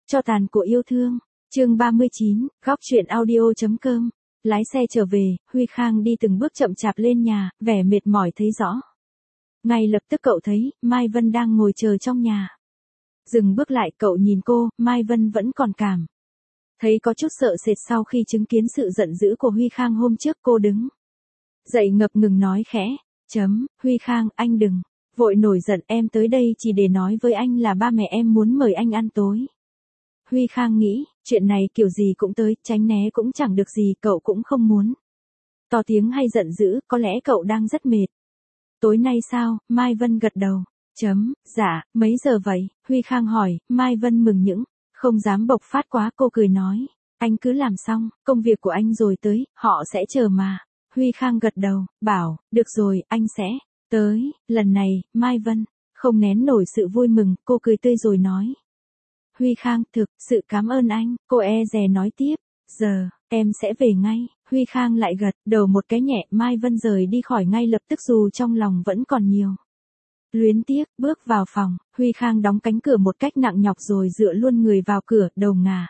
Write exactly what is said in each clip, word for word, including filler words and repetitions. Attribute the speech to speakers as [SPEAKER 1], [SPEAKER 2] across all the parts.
[SPEAKER 1] Cho tàn của yêu thương. Chương ba mươi chín, góc truyện audio chấm com. Lái xe trở về, Huy Khang đi từng bước chậm chạp lên nhà, vẻ mệt mỏi thấy rõ. Ngay lập tức cậu thấy, Mai Vân đang ngồi chờ trong nhà. Dừng bước lại, cậu nhìn cô, Mai Vân vẫn còn cảm thấy có chút sợ sệt sau khi chứng kiến sự giận dữ của Huy Khang hôm trước. Cô đứng dậy ngập ngừng nói khẽ, chấm, Huy Khang, anh đừng vội nổi giận, em tới đây chỉ để nói với anh là ba mẹ em muốn mời anh ăn tối. Huy Khang nghĩ, chuyện này kiểu gì cũng tới, tránh né cũng chẳng được gì, cậu cũng không muốn to tiếng hay giận dữ, có lẽ cậu đang rất mệt. Tối nay sao? Mai Vân gật đầu. Chấm, dạ, mấy giờ vậy? Huy Khang hỏi. Mai Vân mừng những, không dám bộc phát quá, cô cười nói, anh cứ làm xong công việc của anh rồi tới, họ sẽ chờ mà. Huy Khang gật đầu, bảo, được rồi, anh sẽ tới. Lần này, Mai Vân không nén nổi sự vui mừng, cô cười tươi rồi nói. Huy Khang, thực sự cảm ơn anh. Cô e dè nói tiếp, giờ, em sẽ về ngay. Huy Khang lại gật đầu một cái nhẹ. Mai Vân rời đi khỏi ngay lập tức dù trong lòng vẫn còn nhiều luyến tiếc. Bước vào phòng, Huy Khang đóng cánh cửa một cách nặng nhọc rồi dựa luôn người vào cửa, đầu ngả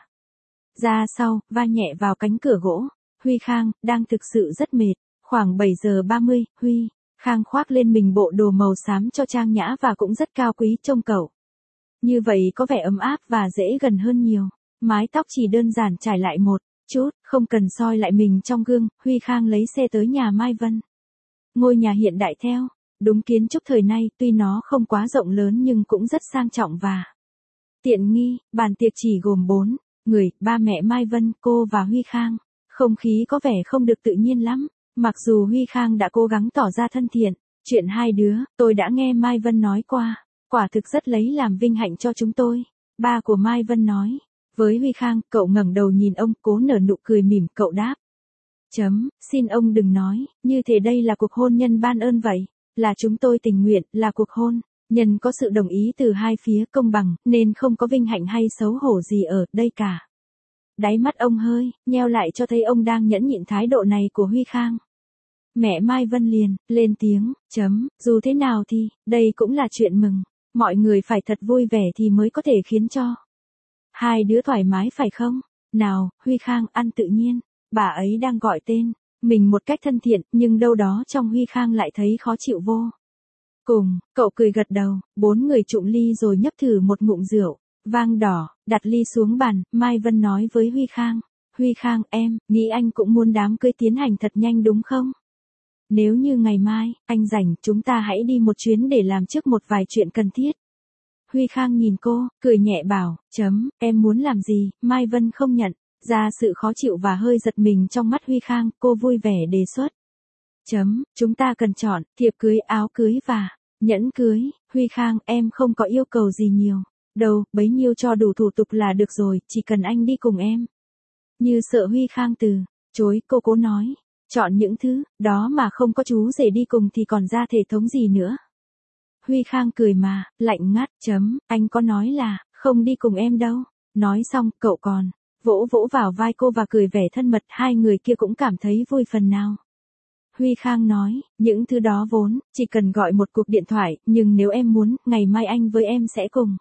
[SPEAKER 1] ra sau, va nhẹ vào cánh cửa gỗ. Huy Khang, đang thực sự rất mệt. Khoảng bảy giờ ba mươi, Huy Khang khoác lên mình bộ đồ màu xám cho trang nhã và cũng rất cao quý, trông cậu như vậy có vẻ ấm áp và dễ gần hơn nhiều. Mái tóc chỉ đơn giản trải lại một chút, không cần soi lại mình trong gương. Huy Khang lấy xe tới nhà Mai Vân. Ngôi nhà hiện đại theo đúng kiến trúc thời nay, tuy nó không quá rộng lớn nhưng cũng rất sang trọng và tiện nghi. Bàn tiệc chỉ gồm bốn người, ba mẹ Mai Vân, cô và Huy Khang. Không khí có vẻ không được tự nhiên lắm, mặc dù Huy Khang đã cố gắng tỏ ra thân thiện. Chuyện hai đứa, tôi đã nghe Mai Vân nói qua, quả thực rất lấy làm vinh hạnh cho chúng tôi. Ba của Mai Vân nói với Huy Khang. Cậu ngẩng đầu nhìn ông, cố nở nụ cười mỉm, cậu đáp. Chấm, xin ông đừng nói, như thế đây là cuộc hôn nhân ban ơn vậy. Là chúng tôi tình nguyện, là cuộc hôn nhân có sự đồng ý từ hai phía, công bằng, nên không có vinh hạnh hay xấu hổ gì ở đây cả. Đáy mắt ông hơi nheo lại cho thấy ông đang nhẫn nhịn thái độ này của Huy Khang. Mẹ Mai Vân liền lên tiếng, chấm, dù thế nào thì, đây cũng là chuyện mừng. Mọi người phải thật vui vẻ thì mới có thể khiến cho hai đứa thoải mái phải không? Nào, Huy Khang, ăn tự nhiên. Bà ấy đang gọi tên mình một cách thân thiện, nhưng đâu đó trong Huy Khang lại thấy khó chịu vô cùng. Cậu cười gật đầu. Bốn người trụng ly rồi nhấp thử một ngụm rượu vang đỏ, đặt ly xuống bàn. Mai Vân nói với Huy Khang. Huy Khang, em nghĩ anh cũng muốn đám cưới tiến hành thật nhanh đúng không? Nếu như ngày mai anh rảnh, chúng ta hãy đi một chuyến để làm trước một vài chuyện cần thiết. Huy Khang nhìn cô, cười nhẹ bảo, chấm, em muốn làm gì? Mai Vân không nhận ra sự khó chịu và hơi giật mình trong mắt Huy Khang, cô vui vẻ đề xuất. Chấm, chúng ta cần chọn thiệp cưới, áo cưới và nhẫn cưới. Huy Khang, em không có yêu cầu gì nhiều đâu, bấy nhiêu cho đủ thủ tục là được rồi, chỉ cần anh đi cùng em. Như sợ Huy Khang từ chối, cô cố nói, chọn những thứ đó mà không có chú rể đi cùng thì còn ra thể thống gì nữa. Huy Khang cười mà, lạnh ngắt, chấm, anh có nói là không đi cùng em đâu. Nói xong, cậu còn vỗ vỗ vào vai cô và cười vẻ thân mật. Hai người kia cũng cảm thấy vui phần nào. Huy Khang nói, những thứ đó vốn chỉ cần gọi một cuộc điện thoại, nhưng nếu em muốn, ngày mai anh với em sẽ cùng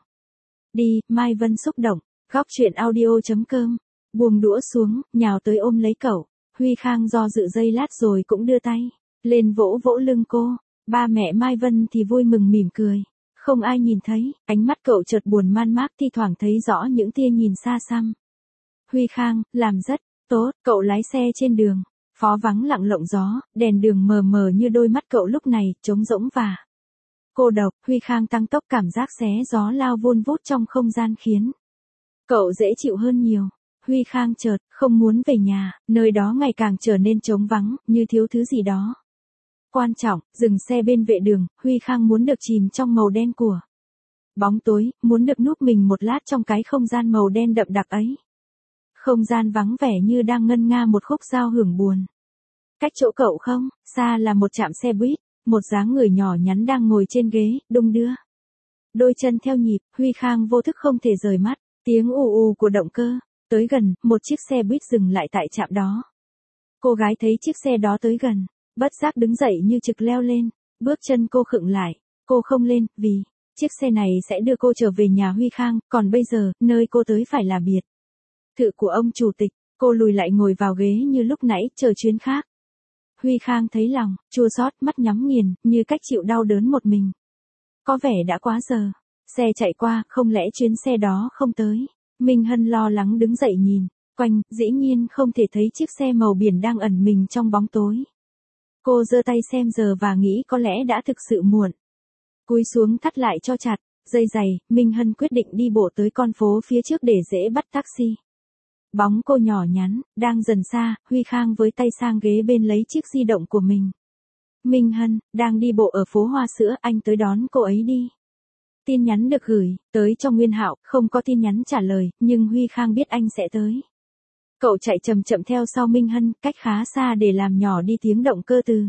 [SPEAKER 1] đi. Mai Vân xúc động. Góc truyện audio chấm com. Buông đũa xuống, nhào tới ôm lấy cậu. Huy Khang do dự giây lát rồi cũng đưa tay lên vỗ vỗ lưng cô. Ba mẹ Mai Vân thì vui mừng mỉm cười. Không ai nhìn thấy, ánh mắt cậu chợt buồn man mác, thi thoảng thấy rõ những tia nhìn xa xăm. Huy Khang, làm rất tốt. Cậu lái xe trên đường phó vắng lặng lộng gió, đèn đường mờ mờ như đôi mắt cậu lúc này, trống rỗng và cô độc. Huy Khang tăng tốc, cảm giác xé gió lao vun vút trong không gian khiến cậu dễ chịu hơn nhiều. Huy Khang chợt không muốn về nhà, nơi đó ngày càng trở nên trống vắng, như thiếu thứ gì đó quan trọng. Dừng xe bên vệ đường, Huy Khang muốn được chìm trong màu đen của bóng tối, muốn được núp mình một lát trong cái không gian màu đen đậm đặc ấy. Không gian vắng vẻ như đang ngân nga một khúc giao hưởng buồn. Cách chỗ cậu không xa là một trạm xe buýt, một dáng người nhỏ nhắn đang ngồi trên ghế, đung đưa đôi chân theo nhịp. Huy Khang vô thức không thể rời mắt. Tiếng ù ù của động cơ tới gần, một chiếc xe buýt dừng lại tại trạm đó. Cô gái thấy chiếc xe đó tới gần, bất giác đứng dậy như trực leo lên. Bước chân cô khựng lại. Cô không lên, vì Chiếc xe này sẽ đưa cô trở về nhà Huy Khang, còn bây giờ, nơi cô tới phải là biệt thự của ông chủ tịch. Cô lùi lại ngồi vào ghế như lúc nãy, chờ chuyến khác. Huy Khang thấy lòng chua xót, mắt nhắm nghiền, như cách chịu đau đớn một mình. Có vẻ đã quá giờ. Xe chạy qua, không lẽ chuyến xe đó không tới. Minh Hân lo lắng đứng dậy nhìn quanh, dĩ nhiên không thể thấy chiếc xe màu biển đang ẩn mình trong bóng tối. Cô giơ tay xem giờ và nghĩ có lẽ đã thực sự muộn. Cúi xuống thắt lại cho chặt dây giày, Minh Hân quyết định đi bộ tới con phố phía trước để dễ bắt taxi. Bóng cô nhỏ nhắn, đang dần xa, Huy Khang với tay sang ghế bên lấy chiếc di động của mình. Minh Hân, đang đi bộ ở phố Hoa Sữa, anh tới đón cô ấy đi. Tin nhắn được gửi tới cho Nguyên Hạo, không có tin nhắn trả lời, nhưng Huy Khang biết anh sẽ tới. Cậu chạy chậm chậm theo sau Minh Hân, cách khá xa để làm nhỏ đi tiếng động cơ từ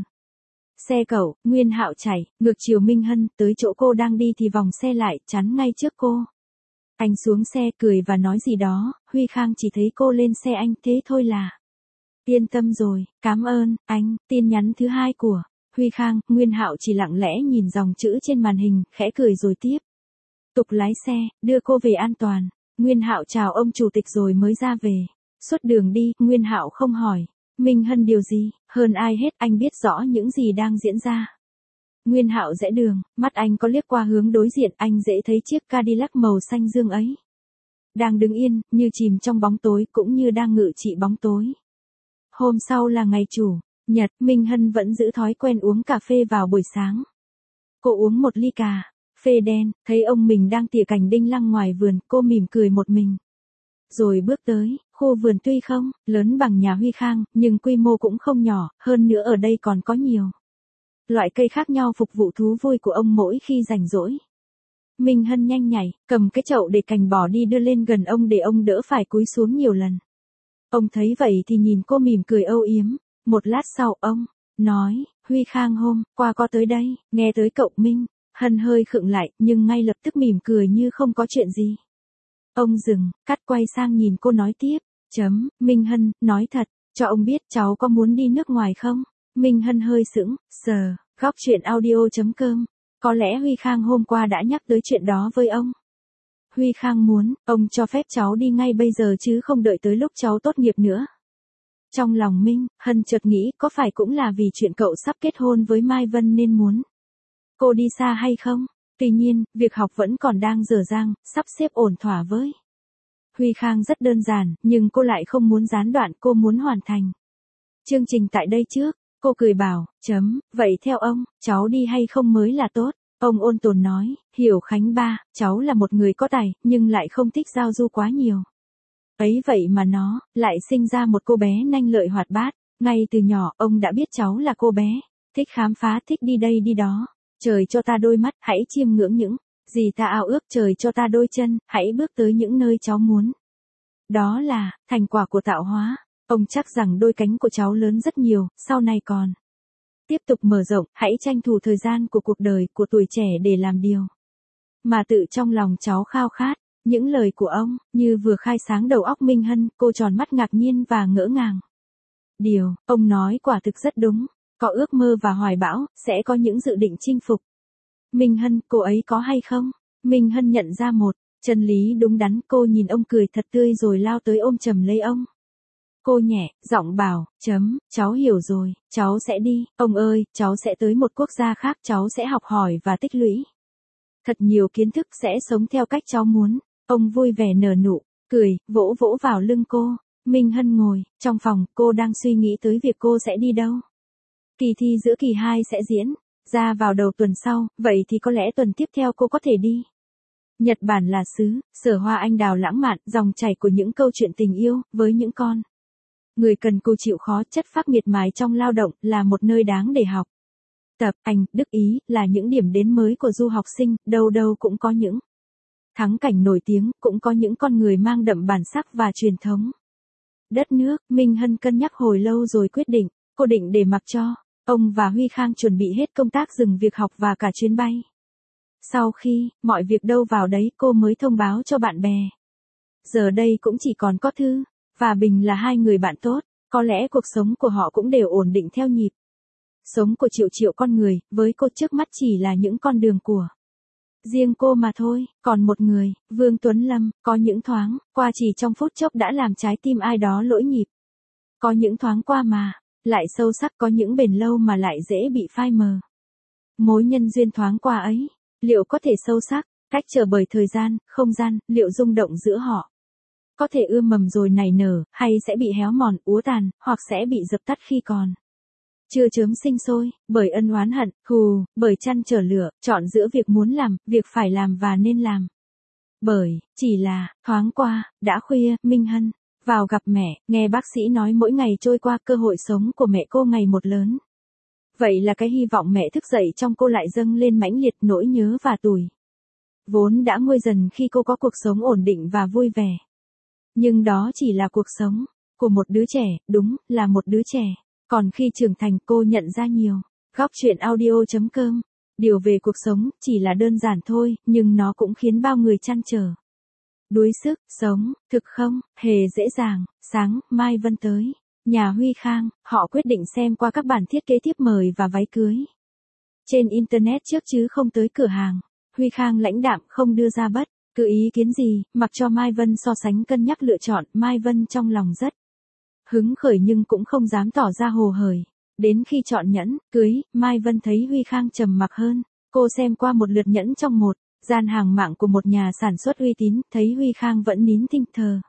[SPEAKER 1] xe cậu. Nguyên Hạo chạy ngược chiều Minh Hân, tới chỗ cô đang đi thì vòng xe lại, chắn ngay trước cô. Anh xuống xe cười và nói gì đó, Huy Khang chỉ thấy cô lên xe anh, thế thôi là yên tâm rồi, cảm ơn anh. Tin nhắn thứ hai của Huy Khang. Nguyên Hạo chỉ lặng lẽ nhìn dòng chữ trên màn hình, khẽ cười rồi tiếp tục lái xe, đưa cô về an toàn. Nguyên Hạo chào ông chủ tịch rồi mới ra về. Suốt đường đi, Nguyên Hạo không hỏi Minh Hân điều gì, hơn ai hết anh biết rõ những gì đang diễn ra. Nguyên Hạo rẽ đường, mắt anh có liếc qua hướng đối diện, anh dễ thấy chiếc Cadillac màu xanh dương ấy. Đang đứng yên, như chìm trong bóng tối, cũng như đang ngự trị bóng tối. Hôm sau là ngày chủ nhật, Minh Hân vẫn giữ thói quen uống cà phê vào buổi sáng. Cô uống một ly cà phê đen, thấy ông mình đang tỉa cành đinh lăng ngoài vườn, cô mỉm cười một mình. Rồi bước tới, khu vườn tuy không lớn bằng nhà Huy Khang, nhưng quy mô cũng không nhỏ, hơn nữa ở đây còn có nhiều loại cây khác nhau phục vụ thú vui của ông mỗi khi rảnh rỗi. Minh Hân nhanh nhảy, cầm cái chậu để cành bỏ đi đưa lên gần ông để ông đỡ phải cúi xuống nhiều lần. Ông thấy vậy thì nhìn cô mỉm cười âu yếm. Một lát sau ông nói, Huy Khang hôm qua có tới đây, nghe tới cậu. Minh Hân hơi khựng lại, nhưng ngay lập tức mỉm cười như không có chuyện gì. Ông dừng, cắt quay sang nhìn cô nói tiếp, chấm, Minh Hân, nói thật, cho ông biết cháu có muốn đi nước ngoài không? Minh Hân hơi sững, sờ, góc chuyện audio chấm com. Có lẽ Huy Khang hôm qua đã nhắc tới chuyện đó với ông. Huy Khang muốn, ông cho phép cháu đi ngay bây giờ chứ không đợi tới lúc cháu tốt nghiệp nữa. Trong lòng Minh Hân chợt nghĩ có phải cũng là vì chuyện cậu sắp kết hôn với Mai Vân nên muốn cô đi xa hay không? Tuy nhiên, việc học vẫn còn đang dở dang, sắp xếp ổn thỏa với Huy Khang rất đơn giản, nhưng cô lại không muốn gián đoạn, cô muốn hoàn thành chương trình tại đây trước. Cô cười bảo, chấm, vậy theo ông, cháu đi hay không mới là tốt. Ông ôn tồn nói, Hiểu Khánh ba, cháu là một người có tài, nhưng lại không thích giao du quá nhiều. Ấy vậy mà nó lại sinh ra một cô bé nhanh lợi hoạt bát. Ngay từ nhỏ, ông đã biết cháu là cô bé thích khám phá, thích đi đây đi đó. Trời cho ta đôi mắt, hãy chiêm ngưỡng những gì ta ao ước. Trời cho ta đôi chân, hãy bước tới những nơi cháu muốn. Đó là thành quả của tạo hóa. Ông chắc rằng đôi cánh của cháu lớn rất nhiều, sau này còn tiếp tục mở rộng. Hãy tranh thủ thời gian của cuộc đời, của tuổi trẻ để làm điều mà tự trong lòng cháu khao khát. Những lời của ông như vừa khai sáng đầu óc Minh Hân, cô tròn mắt ngạc nhiên và ngỡ ngàng. Điều ông nói quả thực rất đúng. Có ước mơ và hoài bão, sẽ có những dự định chinh phục. Minh Hân, cô ấy có hay không? Minh Hân nhận ra một chân lý đúng đắn. Cô nhìn ông cười thật tươi rồi lao tới ôm chầm lấy ông. Cô nhẹ giọng bảo, chấm, cháu hiểu rồi, cháu sẽ đi. Ông ơi, cháu sẽ tới một quốc gia khác, cháu sẽ học hỏi và tích lũy thật nhiều kiến thức, sẽ sống theo cách cháu muốn. Ông vui vẻ nở nụ cười, vỗ vỗ vào lưng cô. Minh Hân ngồi trong phòng, cô đang suy nghĩ tới việc cô sẽ đi đâu. Kỳ thi giữa kỳ hai sẽ diễn ra vào đầu tuần sau, vậy thì có lẽ tuần tiếp theo cô có thể đi Nhật Bản là xứ sở hoa anh đào lãng mạn, dòng chảy của những câu chuyện tình yêu với những con người cần cù chịu khó, chất phác miệt mài trong lao động, là một nơi đáng để học tập. Anh, Đức Ý là những điểm đến mới của du học sinh, đâu đâu cũng có những thắng cảnh nổi tiếng, cũng có những con người mang đậm bản sắc và truyền thống đất nước. Minh Hân cân nhắc hồi lâu rồi quyết định, cô định để mặc cho ông và Huy Khang chuẩn bị hết công tác, dừng việc học và cả chuyến bay. Sau khi mọi việc đâu vào đấy, cô mới thông báo cho bạn bè. Giờ đây cũng chỉ còn có Thư và Bình là hai người bạn tốt, có lẽ cuộc sống của họ cũng đều ổn định theo nhịp sống của triệu triệu con người, với cô trước mắt chỉ là những con đường của Riêng cô mà thôi, còn một người, Vương Tuấn Lâm, có những thoáng qua chỉ trong phút chốc đã làm trái tim ai đó lỗi nhịp. Có những thoáng qua mà, lại sâu sắc, có những bền lâu mà lại dễ bị phai mờ. Mối nhân duyên thoáng qua ấy, liệu có thể sâu sắc, cách trở bởi thời gian, không gian, liệu rung động giữa họ có thể ươm mầm rồi nảy nở, hay sẽ bị héo mòn, úa tàn, hoặc sẽ bị dập tắt khi còn chưa chớm sinh sôi, bởi ân oán hận, thù, bởi chăn trở lửa, chọn giữa việc muốn làm, việc phải làm và nên làm. Bởi, chỉ là, thoáng qua, đã khuya, Minh Hân vào gặp mẹ, nghe bác sĩ nói mỗi ngày trôi qua cơ hội sống của mẹ cô ngày một lớn. Vậy là cái hy vọng mẹ thức dậy trong cô lại dâng lên mãnh liệt, nỗi nhớ và tủi vốn đã nguôi dần khi cô có cuộc sống ổn định và vui vẻ. Nhưng đó chỉ là cuộc sống của một đứa trẻ, đúng, là một đứa trẻ. Còn khi trưởng thành cô nhận ra nhiều. Góc chuyện audio.com. Điều về cuộc sống chỉ là đơn giản thôi, nhưng nó cũng khiến bao người trăn trở. Đuối sức, sống, thực không, hề dễ dàng. Sáng, Mai Vân tới nhà Huy Khang, họ quyết định xem qua các bản thiết kế tiếp mời và váy cưới trên Internet trước chứ không tới cửa hàng. Huy Khang lãnh đạm không đưa ra bất cứ ý kiến gì, mặc cho Mai Vân so sánh cân nhắc lựa chọn. Mai Vân trong lòng rất hứng khởi nhưng cũng không dám tỏ ra hồ hởi. Đến khi chọn nhẫn cưới, Mai Vân thấy Huy Khang trầm mặc hơn. Cô xem qua một lượt nhẫn trong một gian hàng mạng của một nhà sản xuất uy tín, thấy Huy Khang vẫn nín thinh thờ.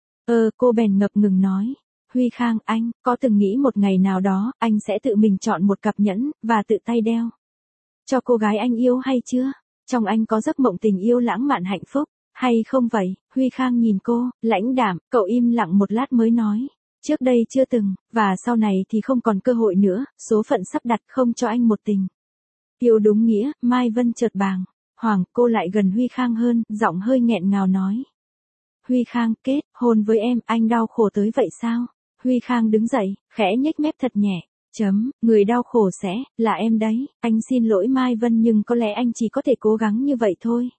[SPEAKER 1] Ờ, cô bèn ngập ngừng nói. Huy Khang, anh có từng nghĩ một ngày nào đó, anh sẽ tự mình chọn một cặp nhẫn, và tự tay đeo cho cô gái anh yêu hay chưa? Trong anh có giấc mộng tình yêu lãng mạn hạnh phúc, hay không vậy? Huy Khang nhìn cô, lãnh đạm, cậu im lặng một lát mới nói. Trước đây chưa từng, và sau này thì không còn cơ hội nữa, số phận sắp đặt không cho anh một tình yêu đúng nghĩa. Mai Vân chợt bàng hoàng, cô lại gần Huy Khang hơn, giọng hơi nghẹn ngào nói. Huy Khang, kết hôn với em, anh đau khổ tới vậy sao? Huy Khang đứng dậy, khẽ nhếch mép thật nhẹ. Chấm, người đau khổ sẽ là em đấy. Anh xin lỗi Mai Vân, nhưng có lẽ anh chỉ có thể cố gắng như vậy thôi.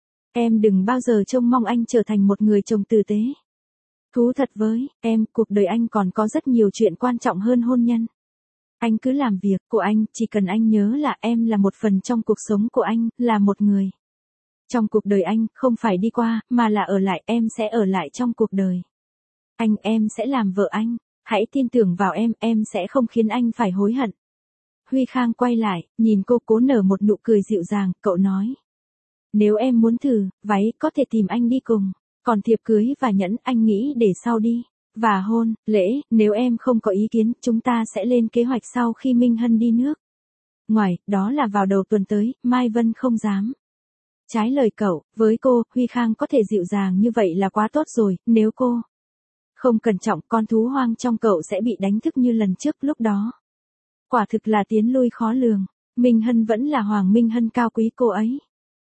[SPEAKER 1] Em đừng bao giờ trông mong anh trở thành một người chồng tử tế. Thú thật với em, cuộc đời anh còn có rất nhiều chuyện quan trọng hơn hôn nhân. Anh cứ làm việc của anh, chỉ cần anh nhớ là em là một phần trong cuộc sống của anh, là một người trong cuộc đời anh, không phải đi qua, mà là ở lại. Em sẽ ở lại trong cuộc đời anh, em sẽ làm vợ anh. Hãy tin tưởng vào em, em sẽ không khiến anh phải hối hận. Huy Khang quay lại, nhìn cô, cố nở một nụ cười dịu dàng, cậu nói. Nếu em muốn thử váy, có thể tìm anh đi cùng. Còn thiệp cưới và nhẫn, anh nghĩ để sau đi. Và hôn lễ, nếu em không có ý kiến, chúng ta sẽ lên kế hoạch sau khi Minh Hân đi nước ngoài, đó là vào đầu tuần tới. Mai Vân không dám trái lời cậu. Với cô, Huy Khang có thể dịu dàng như vậy là quá tốt rồi. Nếu cô không cẩn trọng, con thú hoang trong cậu sẽ bị đánh thức như lần trước. Lúc đó quả thực là tiến lui khó lường. Minh Hân vẫn là Hoàng Minh Hân cao quý, cô ấy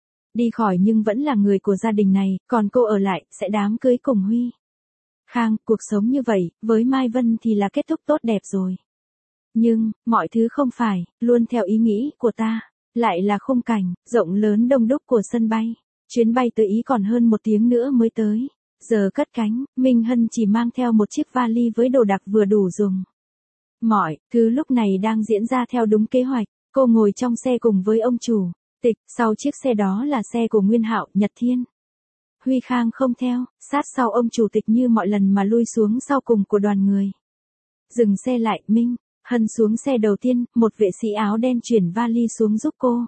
[SPEAKER 1] đi khỏi nhưng vẫn là người của gia đình này, còn cô ở lại, sẽ đám cưới cùng Huy Khang. Cuộc sống như vậy, với Mai Vân thì là kết thúc tốt đẹp rồi. Nhưng, mọi thứ không phải luôn theo ý nghĩ của ta. Lại là khung cảnh rộng lớn đông đúc của sân bay. Chuyến bay tới Ý còn hơn một tiếng nữa mới tới. Giờ cất cánh, Minh Hân chỉ mang theo một chiếc vali với đồ đạc vừa đủ dùng. Mọi thứ lúc này đang diễn ra theo đúng kế hoạch. Cô ngồi trong xe cùng với ông chủ tịch, sau chiếc xe đó là xe của Nguyên Hạo, Nhật Thiên. Huy Khang không theo, sát sau ông chủ tịch như mọi lần mà lui xuống sau cùng của đoàn người. Dừng xe lại, Minh Hân xuống xe đầu tiên, một vệ sĩ áo đen chuyển vali xuống giúp cô.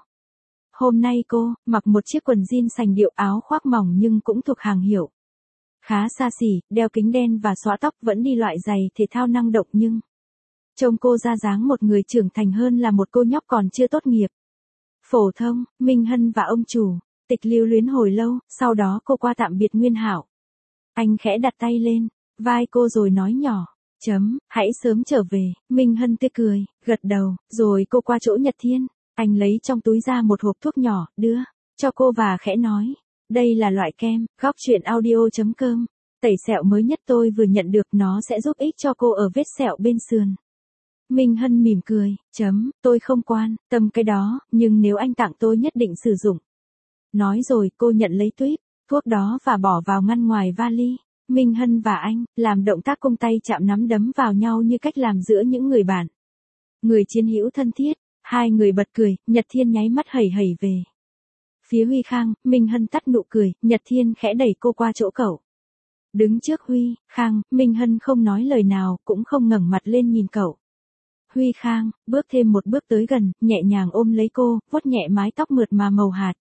[SPEAKER 1] Hôm nay cô mặc một chiếc quần jean sành điệu, áo khoác mỏng nhưng cũng thuộc hàng hiệu khá xa xỉ, đeo kính đen và xõa tóc, vẫn đi loại giày thể thao năng động nhưng trông cô ra dáng một người trưởng thành hơn là một cô nhóc còn chưa tốt nghiệp phổ thông. Minh Hân và ông chủ tịch lưu luyến hồi lâu, sau đó cô qua tạm biệt Nguyên Hạo. Anh khẽ đặt tay lên vai cô rồi nói nhỏ. Chấm, hãy sớm trở về. Minh Hân tươi cười, gật đầu, rồi cô qua chỗ Nhật Thiên. Anh lấy trong túi ra một hộp thuốc nhỏ, đưa cho cô và khẽ nói. Đây là loại kem, góc chuyện audio.com. Tẩy sẹo mới nhất tôi vừa nhận được, nó sẽ giúp ích cho cô ở vết sẹo bên sườn. Minh Hân mỉm cười, chấm, tôi không quan tâm cái đó, nhưng nếu anh tặng tôi nhất định sử dụng. Nói rồi cô nhận lấy tuýp thuốc đó và bỏ vào ngăn ngoài vali. Minh Hân và anh làm động tác cung tay chạm nắm đấm vào nhau như cách làm giữa những người bạn, người chiến hữu thân thiết. Hai người bật cười, Nhật Thiên nháy mắt hẩy hẩy về Phía Huy Khang, Minh Hân tắt nụ cười, Nhật Thiên khẽ đẩy cô qua chỗ cậu. Đứng trước Huy Khang, Minh Hân không nói lời nào, cũng không ngẩng mặt lên nhìn cậu. Huy Khang, bước thêm một bước tới gần, nhẹ nhàng ôm lấy cô, vuốt nhẹ mái tóc mượt mà màu hạt.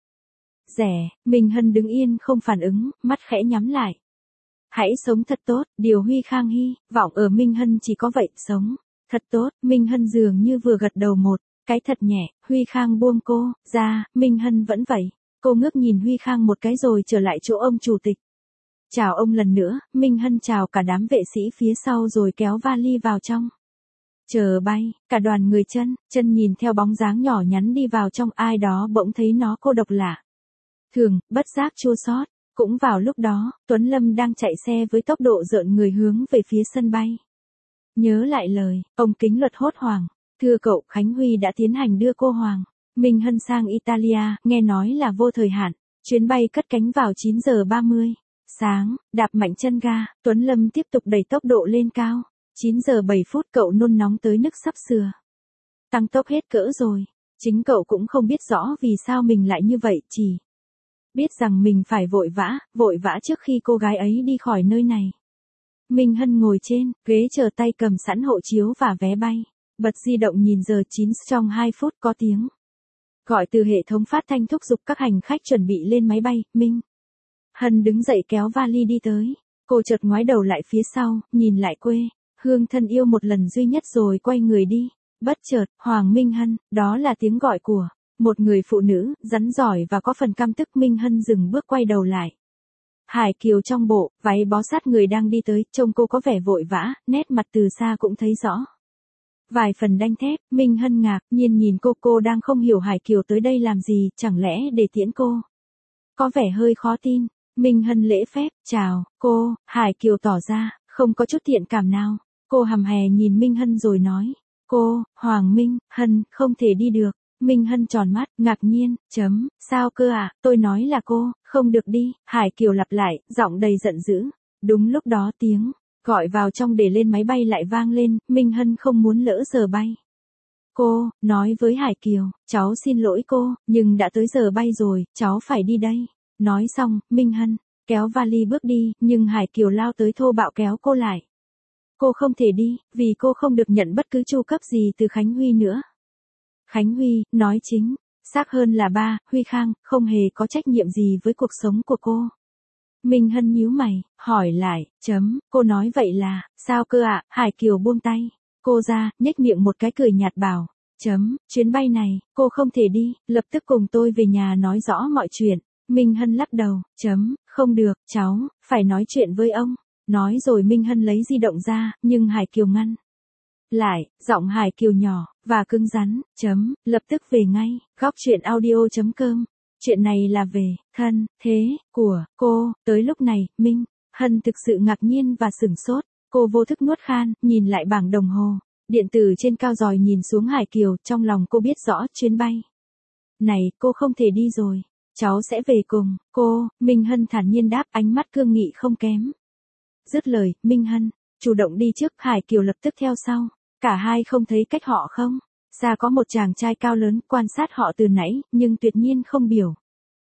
[SPEAKER 1] Rẻ, Minh Hân đứng yên không phản ứng, mắt khẽ nhắm lại. Hãy sống thật tốt, điều Huy Khang hy vọng ở Minh Hân chỉ có vậy, sống thật tốt. Minh Hân dường như vừa gật đầu một cái thật nhẹ, Huy Khang buông cô ra, Minh Hân vẫn vậy. Cô ngước nhìn Huy Khang một cái rồi trở lại chỗ ông chủ tịch. Chào ông lần nữa, Minh Hân chào cả đám vệ sĩ phía sau rồi kéo vali vào trong. Chờ bay, cả đoàn người chân, chân nhìn theo bóng dáng nhỏ nhắn đi vào trong, ai đó bỗng thấy nó cô độc lạ. Thường, bất giác chua xót. Cũng vào lúc đó, Tuấn Lâm đang chạy xe với tốc độ rợn người hướng về phía sân bay. Nhớ lại lời, ông Kính Luật hốt hoảng. Thưa cậu, Khánh Huy đã tiến hành đưa cô Hoàng Minh Hân sang Italia, nghe nói là vô thời hạn. Chuyến bay cất cánh vào chín giờ ba mươi. Sáng, đạp mạnh chân ga, Tuấn Lâm tiếp tục đẩy tốc độ lên cao. chín giờ bảy phút cậu nôn nóng tới nức sắp sửa. Tăng tốc hết cỡ rồi. Chính cậu cũng không biết rõ vì sao mình lại như vậy, chỉ biết rằng mình phải vội vã, vội vã trước khi cô gái ấy đi khỏi nơi này. Minh Hân ngồi trên ghế chờ, tay cầm sẵn hộ chiếu và vé bay. Bật di động nhìn giờ chín, trong hai phút có tiếng gọi từ hệ thống phát thanh thúc giục các hành khách chuẩn bị lên máy bay. Minh Hân đứng dậy kéo vali đi tới. Cô chợt ngoái đầu lại phía sau, nhìn lại quê hương thân yêu một lần duy nhất rồi quay người đi. Bất chợt, Hoàng Minh Hân, đó là tiếng gọi của một người phụ nữ, rắn giỏi và có phần căm tức. Minh Hân dừng bước quay đầu lại. Hải Kiều trong bộ váy bó sát người đang đi tới, trông cô có vẻ vội vã, nét mặt từ xa cũng thấy rõ vài phần đanh thép. Minh Hân ngạc nhiên nhìn cô, cô đang không hiểu Hải Kiều tới đây làm gì, chẳng lẽ để tiễn cô? Có vẻ hơi khó tin. Minh Hân lễ phép, chào, cô. Hải Kiều tỏ ra không có chút thiện cảm nào. Cô hằm hè nhìn Minh Hân rồi nói, cô, Hoàng Minh Hân, không thể đi được. Minh Hân tròn mắt, ngạc nhiên, chấm, sao cơ à, tôi nói là cô, không được đi. Hải Kiều lặp lại, giọng đầy giận dữ. Đúng lúc đó tiếng gọi vào trong để lên máy bay lại vang lên. Minh Hân không muốn lỡ giờ bay. Cô nói với Hải Kiều, cháu xin lỗi cô, nhưng đã tới giờ bay rồi, cháu phải đi đây. Nói xong, Minh Hân kéo vali bước đi, nhưng Hải Kiều lao tới thô bạo kéo cô lại. Cô không thể đi, vì cô không được nhận bất cứ chu cấp gì từ Khánh Huy nữa. Khánh Huy, nói chính xác hơn là ba, Huy Khang, không hề có trách nhiệm gì với cuộc sống của cô. Minh Hân nhíu mày, hỏi lại, chấm, cô nói vậy là, sao cơ ạ? Hải Kiều buông tay cô ra, nhếch miệng một cái cười nhạt bảo, chấm, chuyến bay này, cô không thể đi, lập tức cùng tôi về nhà nói rõ mọi chuyện. Minh Hân lắc đầu, chấm, không được, cháu, phải nói chuyện với ông. Nói rồi Minh Hân lấy di động ra, nhưng Hải Kiều ngăn lại, giọng Hải Kiều nhỏ và cứng rắn, chấm, lập tức về ngay. Góc truyện audio chấm com. Chuyện này là về thân thế của cô. Tới lúc này, Minh Hân thực sự ngạc nhiên và sửng sốt. Cô vô thức nuốt khan, nhìn lại bảng đồng hồ điện tử trên cao rồi nhìn xuống Hải Kiều, trong lòng cô biết rõ chuyến bay này cô không thể đi rồi. Cháu sẽ về cùng cô. Minh Hân thản nhiên đáp, ánh mắt cương nghị không kém. Dứt lời, Minh Hân chủ động đi trước, Hải Kiều lập tức theo sau. Cả hai không thấy cách họ không xa có một chàng trai cao lớn quan sát họ từ nãy, nhưng tuyệt nhiên không biểu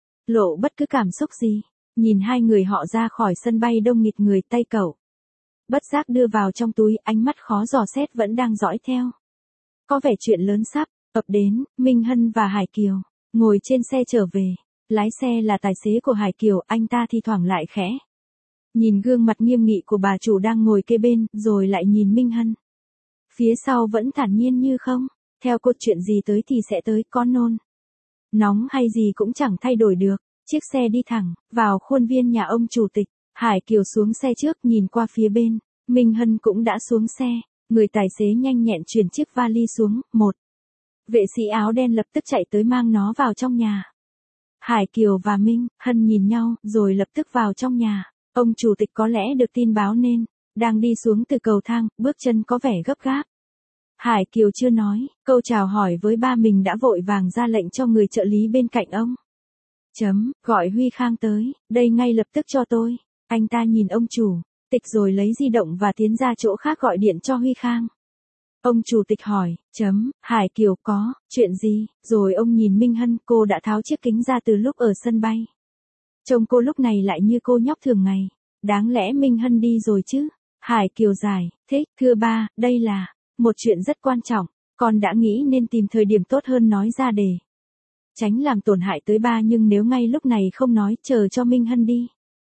[SPEAKER 1] lộ bất cứ cảm xúc gì. Nhìn hai người họ ra khỏi sân bay đông nghịt người, tay cậu bất giác đưa vào trong túi, ánh mắt khó dò xét vẫn đang dõi theo. Có vẻ chuyện lớn sắp ập đến. Minh Hân và Hải Kiều ngồi trên xe trở về. Lái xe là tài xế của Hải Kiều, anh ta thi thoảng lại khẽ nhìn gương mặt nghiêm nghị của bà chủ đang ngồi kế bên, rồi lại nhìn Minh Hân. Phía sau vẫn thản nhiên như không. Theo cô, chuyện gì tới thì sẽ tới, có nôn nóng hay gì cũng chẳng thay đổi được. Chiếc xe đi thẳng vào khuôn viên nhà ông chủ tịch. Hải Kiều xuống xe trước, nhìn qua phía bên. Minh Hân cũng đã xuống xe. Người tài xế nhanh nhẹn chuyển chiếc vali xuống. Một vệ sĩ áo đen lập tức chạy tới mang nó vào trong nhà. Hải Kiều và Minh Hân nhìn nhau, rồi lập tức vào trong nhà. Ông chủ tịch có lẽ được tin báo nên đang đi xuống từ cầu thang, bước chân có vẻ gấp gáp. Hải Kiều chưa nói câu chào hỏi với ba mình đã vội vàng ra lệnh cho người trợ lý bên cạnh ông. Chấm, gọi Huy Khang tới, đây ngay lập tức cho tôi. Anh ta nhìn ông chủ tịch rồi lấy di động và tiến ra chỗ khác gọi điện cho Huy Khang. Ông chủ tịch hỏi, chấm, Hải Kiều có, chuyện gì, rồi ông nhìn Minh Hân, cô đã tháo chiếc kính ra từ lúc ở sân bay. Trông cô lúc này lại như cô nhóc thường ngày, đáng lẽ Minh Hân đi rồi chứ. Hải Kiều giải, thích, thưa ba, đây là một chuyện rất quan trọng, con đã nghĩ nên tìm thời điểm tốt hơn nói ra để tránh làm tổn hại tới ba, nhưng nếu ngay lúc này không nói, chờ cho Minh Hân đi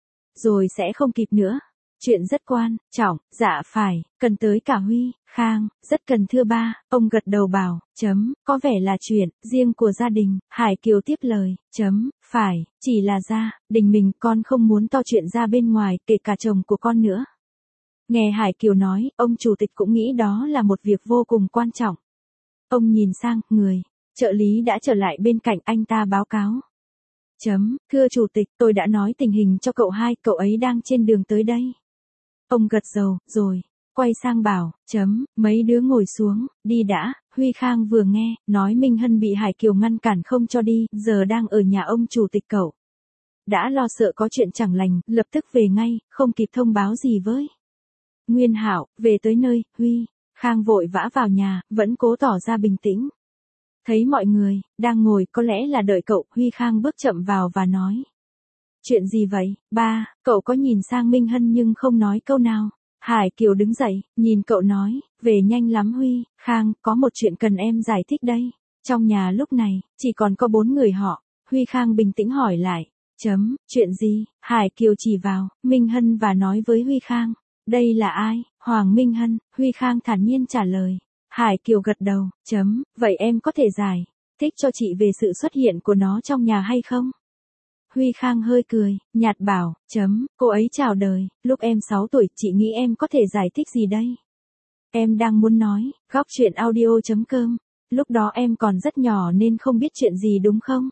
[SPEAKER 1] rồi sẽ không kịp nữa. Chuyện rất quan trọng, dạ phải, cần tới cả Huy Khang, rất cần thưa ba. Ông gật đầu bảo, chấm, có vẻ là chuyện riêng của gia đình. Hải Kiều tiếp lời, chấm, phải, chỉ là gia đình mình, con không muốn to chuyện ra bên ngoài, kể cả chồng của con nữa. Nghe Hải Kiều nói, ông chủ tịch cũng nghĩ đó là một việc vô cùng quan trọng. Ông nhìn sang, người trợ lý đã trở lại bên cạnh anh ta báo cáo. Chấm, thưa chủ tịch, tôi đã nói tình hình cho cậu hai, cậu ấy đang trên đường tới đây. Ông gật đầu, rồi quay sang bảo, chấm, mấy đứa ngồi xuống, đi đã. Huy Khang vừa nghe, nói Minh Hân bị Hải Kiều ngăn cản không cho đi, giờ đang ở nhà ông chủ tịch cậu. Đã lo sợ có chuyện chẳng lành, lập tức về ngay, không kịp thông báo gì với Nguyên Hạo. Về tới nơi, Huy Khang vội vã vào nhà, vẫn cố tỏ ra bình tĩnh. Thấy mọi người đang ngồi, có lẽ là đợi cậu, Huy Khang bước chậm vào và nói. Chuyện gì vậy, ba? Cậu có nhìn sang Minh Hân nhưng không nói câu nào. Hải Kiều đứng dậy, nhìn cậu nói, về nhanh lắm Huy Khang, có một chuyện cần em giải thích đây. Trong nhà lúc này, chỉ còn có bốn người họ. Huy Khang bình tĩnh hỏi lại, chấm, chuyện gì? Hải Kiều chỉ vào Minh Hân và nói với Huy Khang, đây là ai? Hoàng Minh Hân. Huy Khang thản nhiên trả lời. Hải Kiều gật đầu, chấm, vậy em có thể giải thích cho chị về sự xuất hiện của nó trong nhà hay không? Huy Khang hơi cười, nhạt bảo, chấm, cô ấy chào đời, lúc em sáu tuổi, chị nghĩ em có thể giải thích gì đây? Em đang muốn nói, góc chuyện audio.com, lúc đó em còn rất nhỏ nên không biết chuyện gì đúng không?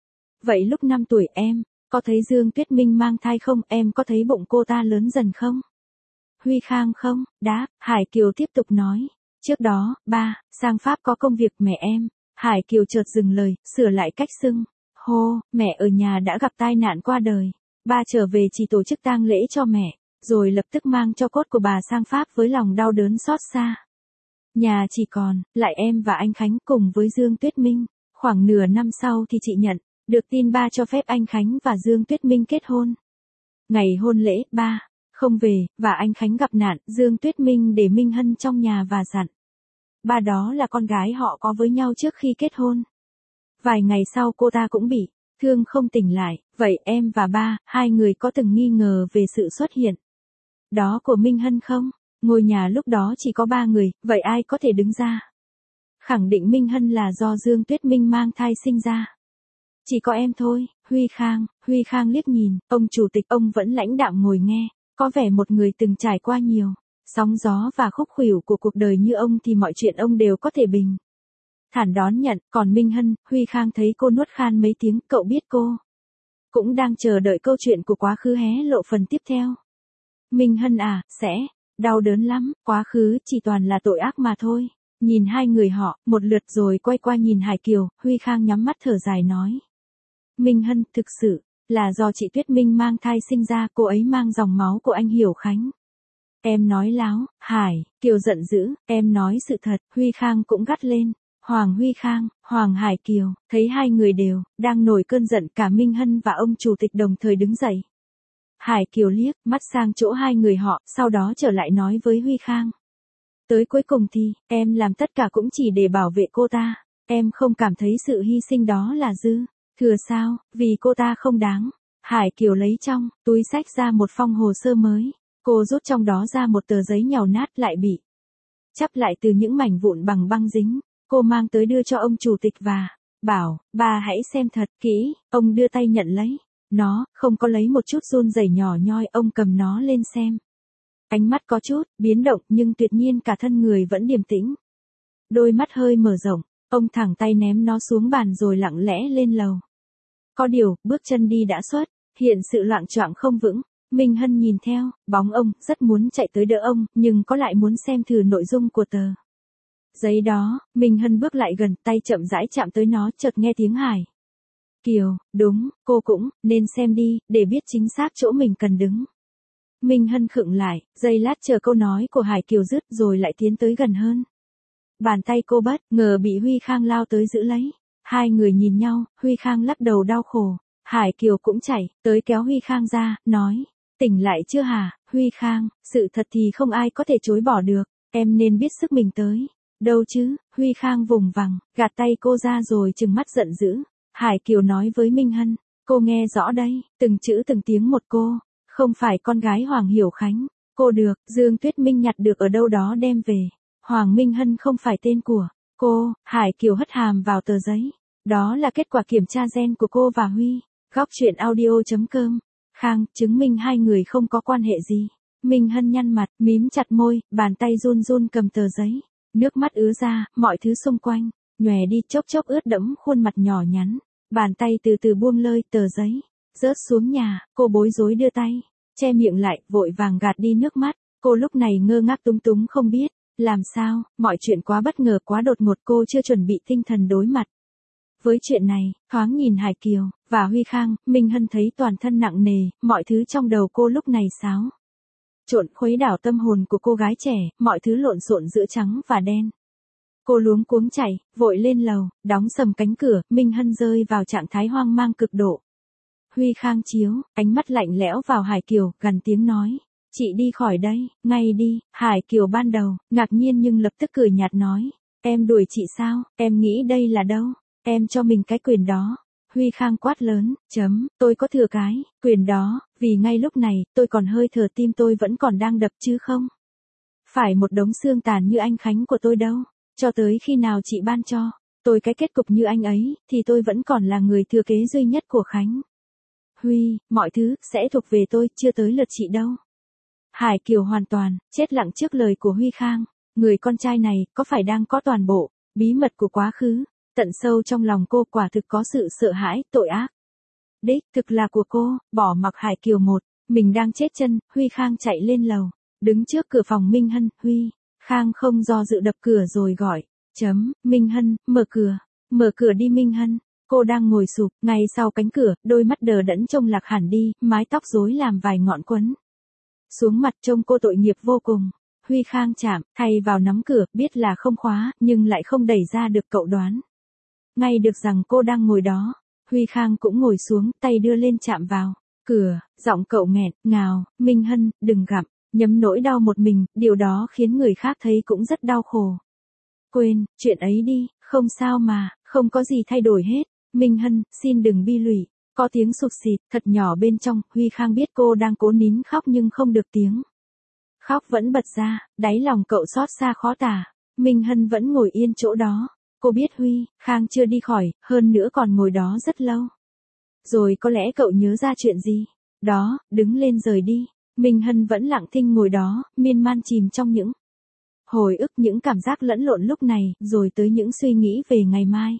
[SPEAKER 1] Vậy lúc năm tuổi em, có thấy Dương Tuyết Minh mang thai không? Em có thấy bụng cô ta lớn dần không? Huy Khang không, đáp. Hải Kiều tiếp tục nói, trước đó, ba, sang Pháp có công việc mẹ em. Hải Kiều chợt dừng lời, sửa lại cách xưng hô, mẹ ở nhà đã gặp tai nạn qua đời. Ba trở về chỉ tổ chức tang lễ cho mẹ, rồi lập tức mang cho cốt của bà sang Pháp với lòng đau đớn xót xa. Nhà chỉ còn lại em và anh Khánh cùng với Dương Tuyết Minh. Khoảng nửa năm sau thì chị nhận được tin ba cho phép anh Khánh và Dương Tuyết Minh kết hôn. Ngày hôn lễ, ba không về, và anh Khánh gặp nạn. Dương Tuyết Minh để Minh Hân trong nhà và dặn ba đó là con gái họ có với nhau trước khi kết hôn. Vài ngày sau cô ta cũng bị thương không tỉnh lại. Vậy em và ba, hai người có từng nghi ngờ về sự xuất hiện đó của Minh Hân không? Ngôi nhà lúc đó chỉ có ba người, vậy ai có thể đứng ra khẳng định Minh Hân là do Dương Tuyết Minh mang thai sinh ra? Chỉ có em thôi. Huy Khang. Huy Khang liếc nhìn ông chủ tịch, ông vẫn lãnh đạm ngồi nghe, có vẻ một người từng trải qua nhiều sóng gió và khúc khuỷu của cuộc đời như ông thì mọi chuyện ông đều có thể bình thản đón nhận. Còn Minh Hân, Huy Khang thấy cô nuốt khan mấy tiếng, cậu biết cô cũng đang chờ đợi câu chuyện của quá khứ hé lộ phần tiếp theo. Minh Hân à, sẽ đau đớn lắm, quá khứ chỉ toàn là tội ác mà thôi. Nhìn hai người họ, một lượt rồi quay qua nhìn Hải Kiều, Huy Khang nhắm mắt thở dài nói. Minh Hân, thực sự là do chị Tuyết Minh mang thai sinh ra, cô ấy mang dòng máu của anh Hiểu Khánh. Em nói láo. Hải Kiều giận dữ, em nói sự thật. Huy Khang cũng gắt lên. Hoàng Huy Khang, Hoàng Hải Kiều, thấy hai người đều đang nổi cơn giận, cả Minh Hân và ông chủ tịch đồng thời đứng dậy. Hải Kiều liếc mắt sang chỗ hai người họ, sau đó trở lại nói với Huy Khang. Tới cuối cùng thì, em làm tất cả cũng chỉ để bảo vệ cô ta. Em không cảm thấy sự hy sinh đó là dư thừa sao, vì cô ta không đáng. Hải Kiều lấy trong túi xách ra một phong hồ sơ mới. Cô rút trong đó ra một tờ giấy nhàu nát lại bị chắp lại từ những mảnh vụn bằng băng dính. Cô mang tới đưa cho ông chủ tịch và bảo, bà hãy xem thật kỹ. Ông đưa tay nhận lấy nó, không có lấy một chút run rẩy nhỏ nhoi. Ông cầm nó lên xem. Ánh mắt có chút biến động, nhưng tuyệt nhiên cả thân người vẫn điềm tĩnh. Đôi mắt hơi mở rộng, ông thẳng tay ném nó xuống bàn rồi lặng lẽ lên lầu. Có điều, bước chân đi đã xuất hiện sự loạng choạng không vững. Minh Hân nhìn theo bóng ông, rất muốn chạy tới đỡ ông, nhưng có lại muốn xem thử nội dung của tờ giấy đó. Minh Hân bước lại gần, tay chậm rãi chạm tới nó, chợt nghe tiếng Hải Kiều, đúng, cô cũng nên xem đi, để biết chính xác chỗ mình cần đứng. Minh Hân khựng lại, giây lát chờ câu nói của Hải Kiều dứt rồi lại tiến tới gần hơn. Bàn tay cô bất ngờ bị Huy Khang lao tới giữ lấy. Hai người nhìn nhau, Huy Khang lắc đầu đau khổ. Hải Kiều cũng chạy, tới kéo Huy Khang ra, nói. Tỉnh lại chưa hả, Huy Khang, sự thật thì không ai có thể chối bỏ được, em nên biết sức mình tới. Đâu chứ, Huy Khang vùng vằng, gạt tay cô ra rồi trừng mắt giận dữ. Hải Kiều nói với Minh Hân, cô nghe rõ đây, từng chữ từng tiếng một cô, không phải con gái Hoàng Hiểu Khánh. Cô được, Dương Tuyết Minh nhặt được ở đâu đó đem về. Hoàng Minh Hân không phải tên của cô. Hải Kiều hất hàm vào tờ giấy. Đó là kết quả kiểm tra gen của cô và Huy. Góc chuyện audio.com. Khang, chứng minh hai người không có quan hệ gì. Minh Hân nhăn mặt, mím chặt môi, bàn tay run run cầm tờ giấy. Nước mắt ứa ra, mọi thứ xung quanh, nhòe đi chốc chốc ướt đẫm khuôn mặt nhỏ nhắn. Bàn tay từ từ buông lơi tờ giấy. Rớt xuống nhà, cô bối rối đưa tay. Che miệng lại, vội vàng gạt đi nước mắt. Cô lúc này ngơ ngác túng túng không biết. Làm sao, mọi chuyện quá bất ngờ quá đột ngột cô chưa chuẩn bị tinh thần đối mặt. Với chuyện này, thoáng nhìn Hải Kiều, và Huy Khang, Minh Hân thấy toàn thân nặng nề, mọi thứ trong đầu cô lúc này xáo trộn khuấy đảo tâm hồn của cô gái trẻ, mọi thứ lộn xộn giữa trắng và đen. Cô luống cuống chạy, vội lên lầu, đóng sầm cánh cửa, Minh Hân rơi vào trạng thái hoang mang cực độ. Huy Khang chiếu, ánh mắt lạnh lẽo vào Hải Kiều, gằn tiếng nói. Chị đi khỏi đây, ngay đi. Hải Kiều ban đầu, ngạc nhiên nhưng lập tức cười nhạt nói. Em đuổi chị sao, em nghĩ đây là đâu? Em cho mình cái quyền đó. Huy Khang quát lớn, chấm, tôi có thừa cái, quyền đó, vì ngay lúc này, tôi còn hơi thở tim tôi vẫn còn đang đập chứ không? Phải một đống xương tàn như anh Khánh của tôi đâu. Cho tới khi nào chị ban cho, tôi cái kết cục như anh ấy, thì tôi vẫn còn là người thừa kế duy nhất của Khánh. Huy, mọi thứ, sẽ thuộc về tôi, chưa tới lượt chị đâu. Hải Kiều hoàn toàn, chết lặng trước lời của Huy Khang. Người con trai này, có phải đang có toàn bộ, bí mật của quá khứ. Tận sâu trong lòng cô quả thực có sự sợ hãi, tội ác. Đích thực là của cô, bỏ mặc Hải Kiều một, mình đang chết chân, Huy Khang chạy lên lầu. Đứng trước cửa phòng Minh Hân, Huy Khang không do dự đập cửa rồi gọi. Chấm, Minh Hân, mở cửa, mở cửa đi Minh Hân. Cô đang ngồi sụp, ngay sau cánh cửa, đôi mắt đờ đẫn trông lạc hẳn đi, mái tóc rối làm vài ngọn quấn xuống mặt trông cô tội nghiệp vô cùng. Huy Khang chạm, thay vào nắm cửa, biết là không khóa, nhưng lại không đẩy ra được cậu đoán. Ngay được rằng cô đang ngồi đó, Huy Khang cũng ngồi xuống, tay đưa lên chạm vào cửa, giọng cậu nghẹn, ngào, Minh Hân, đừng gặm, nhấm nỗi đau một mình, điều đó khiến người khác thấy cũng rất đau khổ. Quên, chuyện ấy đi, không sao mà, không có gì thay đổi hết. Minh Hân, xin đừng bi lụy. Có tiếng sụt xịt, thật nhỏ bên trong, Huy Khang biết cô đang cố nín khóc nhưng không được tiếng. Khóc vẫn bật ra, đáy lòng cậu xót xa khó tả. Minh Hân vẫn ngồi yên chỗ đó. Cô biết Huy Khang chưa đi khỏi, hơn nữa còn ngồi đó rất lâu. Rồi có lẽ cậu nhớ ra chuyện gì? Đó, đứng lên rời đi. Minh Hân vẫn lặng thinh ngồi đó, miên man chìm trong những hồi ức, những cảm giác lẫn lộn lúc này, rồi tới những suy nghĩ về ngày mai.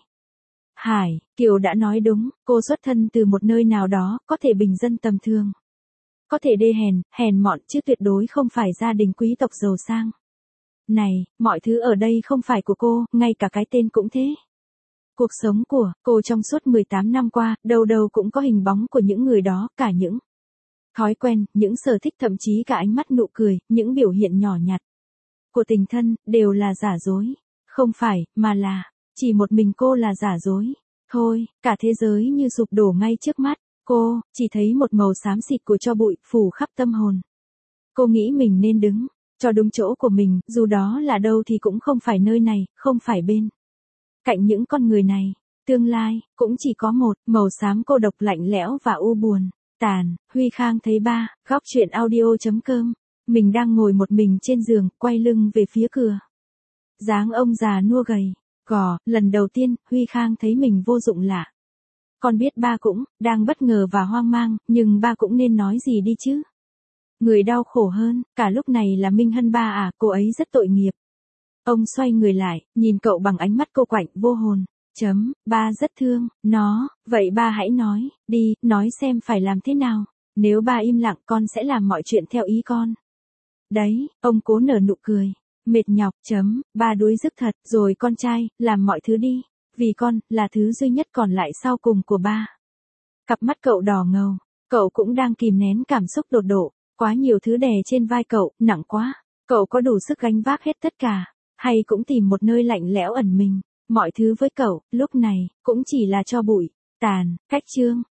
[SPEAKER 1] Hải Kiều đã nói đúng, cô xuất thân từ một nơi nào đó, có thể bình dân tầm thường. Có thể đê hèn, hèn mọn, chứ tuyệt đối không phải gia đình quý tộc giàu sang. Này, mọi thứ ở đây không phải của cô, ngay cả cái tên cũng thế. Cuộc sống của cô trong suốt mười tám năm qua, đâu đâu cũng có hình bóng của những người đó, cả những thói quen, những sở thích, thậm chí cả ánh mắt, nụ cười, những biểu hiện nhỏ nhặt của tình thân, đều là giả dối. Không phải, mà là, chỉ một mình cô là giả dối. Thôi, cả thế giới như sụp đổ ngay trước mắt. Cô, chỉ thấy một màu xám xịt của tro bụi, phủ khắp tâm hồn. Cô nghĩ mình nên đứng cho đúng chỗ của mình, dù đó là đâu thì cũng không phải nơi này, không phải bên cạnh những con người này. Tương lai, cũng chỉ có một, màu xám cô độc, lạnh lẽo và u buồn. Tàn, Huy Khang thấy ba, góc chuyện audio.com. Mình đang ngồi một mình trên giường, quay lưng về phía cửa. Dáng ông già nua gầy, gò, lần đầu tiên, Huy Khang thấy mình vô dụng lạ. Con biết ba cũng đang bất ngờ và hoang mang, nhưng ba cũng nên nói gì đi chứ. Người đau khổ hơn, cả lúc này là Minh Hân ba à, cô ấy rất tội nghiệp. Ông xoay người lại, nhìn cậu bằng ánh mắt cô quạnh, vô hồn. Chấm, ba rất thương nó, vậy ba hãy nói, đi, nói xem phải làm thế nào. Nếu ba im lặng, con sẽ làm mọi chuyện theo ý con. Đấy, ông cố nở nụ cười. Mệt nhọc, chấm, ba đuối sức thật, rồi con trai, làm mọi thứ đi. Vì con, là thứ duy nhất còn lại sau cùng của ba. Cặp mắt cậu đỏ ngầu, cậu cũng đang kìm nén cảm xúc đột độ. Quá nhiều thứ đè trên vai cậu, nặng quá. Cậu có đủ sức gánh vác hết tất cả. hay cũng tìm một nơi lạnh lẽo ẩn mình. Mọi thứ với cậu, lúc này, cũng chỉ là tro bụi, tàn, cách chương.